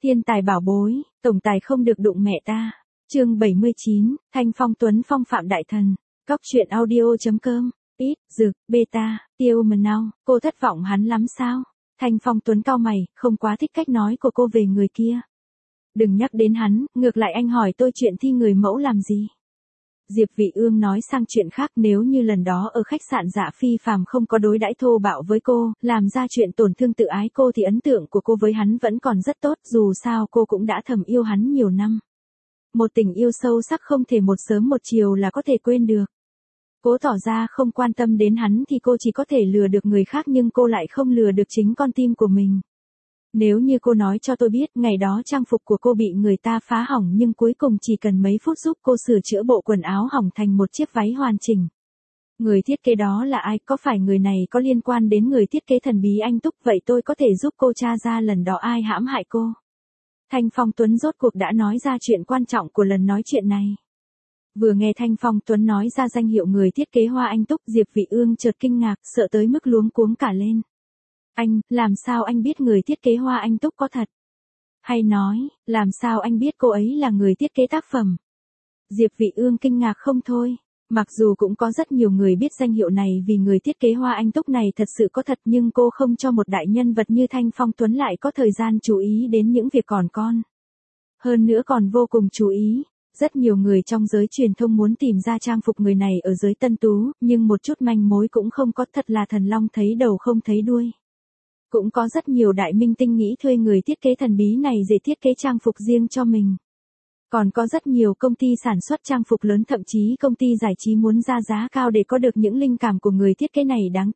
Thiên tài bảo bối, tổng tài không được đụng mẹ ta. Chương 79, Thanh Phong Tuấn phong phạm đại thần. Cóc truyện audio.com. Ít, dược, beta, tiêu mần nào, cô thất vọng hắn lắm sao? Thanh Phong Tuấn cau mày, không quá thích cách nói của cô về người kia. Đừng nhắc đến hắn, ngược lại anh hỏi tôi chuyện thi người mẫu làm gì? Diệp Vị Ương nói sang chuyện khác, nếu như lần đó ở khách sạn Dạ Phi Phàm không có đối đãi thô bạo với cô, làm ra chuyện tổn thương tự ái cô thì ấn tượng của cô với hắn vẫn còn rất tốt, dù sao cô cũng đã thầm yêu hắn nhiều năm. Một tình yêu sâu sắc không thể một sớm một chiều là có thể quên được. Cố tỏ ra không quan tâm đến hắn thì cô chỉ có thể lừa được người khác, nhưng cô lại không lừa được chính con tim của mình. Nếu như cô nói cho tôi biết ngày đó trang phục của cô bị người ta phá hỏng nhưng cuối cùng chỉ cần mấy phút giúp cô sửa chữa bộ quần áo hỏng thành một chiếc váy hoàn chỉnh. Người thiết kế đó là ai, có phải người này có liên quan đến người thiết kế thần bí anh Túc, vậy tôi có thể giúp cô tra ra lần đó ai hãm hại cô. Thanh Phong Tuấn rốt cuộc đã nói ra chuyện quan trọng của lần nói chuyện này. Vừa nghe Thanh Phong Tuấn nói ra danh hiệu người thiết kế Hoa Anh Túc, Diệp Vị Ương chợt kinh ngạc, sợ tới mức luống cuống cả lên. Anh, làm sao anh biết người thiết kế Hoa Anh Túc có thật? Hay nói, làm sao anh biết cô ấy là người thiết kế tác phẩm? Diệp Vị Ương kinh ngạc không thôi. Mặc dù cũng có rất nhiều người biết danh hiệu này vì người thiết kế Hoa Anh Túc này thật sự có thật, nhưng cô không cho một đại nhân vật như Thanh Phong Tuấn lại có thời gian chú ý đến những việc còn con. Hơn nữa còn vô cùng chú ý. Rất nhiều người trong giới truyền thông muốn tìm ra trang phục người này ở giới tân tú, nhưng một chút manh mối cũng không có, thật là thần long thấy đầu không thấy đuôi. Cũng có rất nhiều đại minh tinh nghĩ thuê người thiết kế thần bí này để thiết kế trang phục riêng cho mình. Còn có rất nhiều công ty sản xuất trang phục lớn, thậm chí công ty giải trí muốn ra giá cao để có được những linh cảm của người thiết kế này.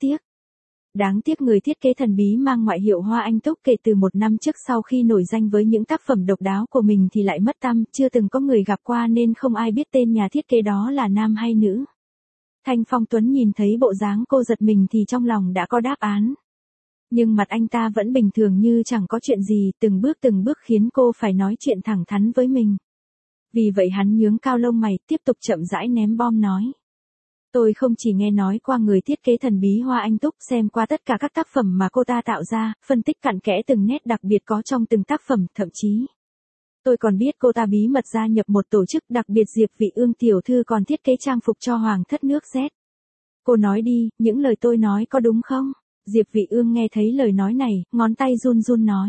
Đáng tiếc người thiết kế thần bí mang ngoại hiệu Hoa Anh Túc kể từ một năm trước sau khi nổi danh với những tác phẩm độc đáo của mình thì lại mất tăm, chưa từng có người gặp qua nên không ai biết tên nhà thiết kế đó là nam hay nữ. Thanh Phong Tuấn nhìn thấy bộ dáng cô giật mình thì trong lòng đã có đáp án. Nhưng mặt anh ta vẫn bình thường như chẳng có chuyện gì, từng bước khiến cô phải nói chuyện thẳng thắn với mình. Vì vậy hắn nhướng cao lông mày, tiếp tục chậm rãi ném bom nói. Tôi không chỉ nghe nói qua người thiết kế thần bí Hoa Anh Túc, xem qua tất cả các tác phẩm mà cô ta tạo ra, phân tích cặn kẽ từng nét đặc biệt có trong từng tác phẩm, thậm chí. Tôi còn biết cô ta bí mật gia nhập một tổ chức đặc biệt, Diệp Vị Ương tiểu thư còn thiết kế trang phục cho Hoàng thất nước Z. Cô nói đi, những lời tôi nói có đúng không? Diệp Vị Ương nghe thấy lời nói này, ngón tay run run nói.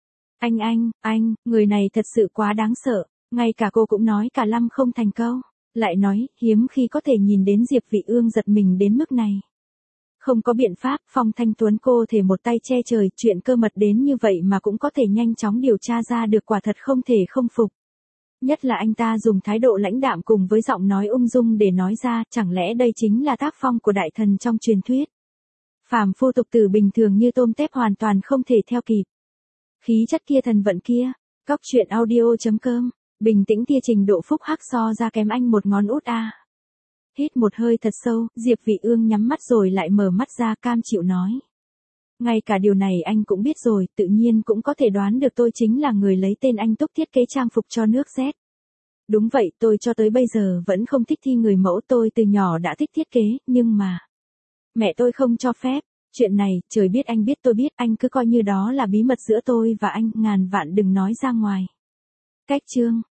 Anh, người này thật sự quá đáng sợ, ngay cả cô cũng nói cả lăm không thành câu. Lại nói, hiếm khi có thể nhìn đến Diệp Vị Ương giật mình đến mức này. Không có biện pháp, Phong Thanh Tuấn cô thể một tay che trời, chuyện cơ mật đến như vậy mà cũng có thể nhanh chóng điều tra ra được, quả thật không thể không phục. Nhất là anh ta dùng thái độ lãnh đạm cùng với giọng nói ung dung để nói ra, chẳng lẽ đây chính là tác phong của đại thần trong truyền thuyết. Phàm phu tục tử bình thường như tôm tép hoàn toàn không thể theo kịp. Khí chất kia, thần vận kia. Cóc truyện audio.com. Bình tĩnh tia trình độ phúc hắc so ra kém anh một ngón út a. Hít một hơi thật sâu, Diệp Vị Ương nhắm mắt rồi lại mở mắt ra, cam chịu nói. Ngay cả điều này anh cũng biết rồi, tự nhiên cũng có thể đoán được tôi chính là người lấy tên anh Túc thiết kế trang phục cho nước Z. Đúng vậy, tôi cho tới bây giờ vẫn không thích thi người mẫu, tôi từ nhỏ đã thích thiết kế, nhưng mà mẹ tôi không cho phép. Chuyện này, trời biết anh biết tôi biết, anh cứ coi như đó là bí mật giữa tôi và anh, ngàn vạn đừng nói ra ngoài. Cách chương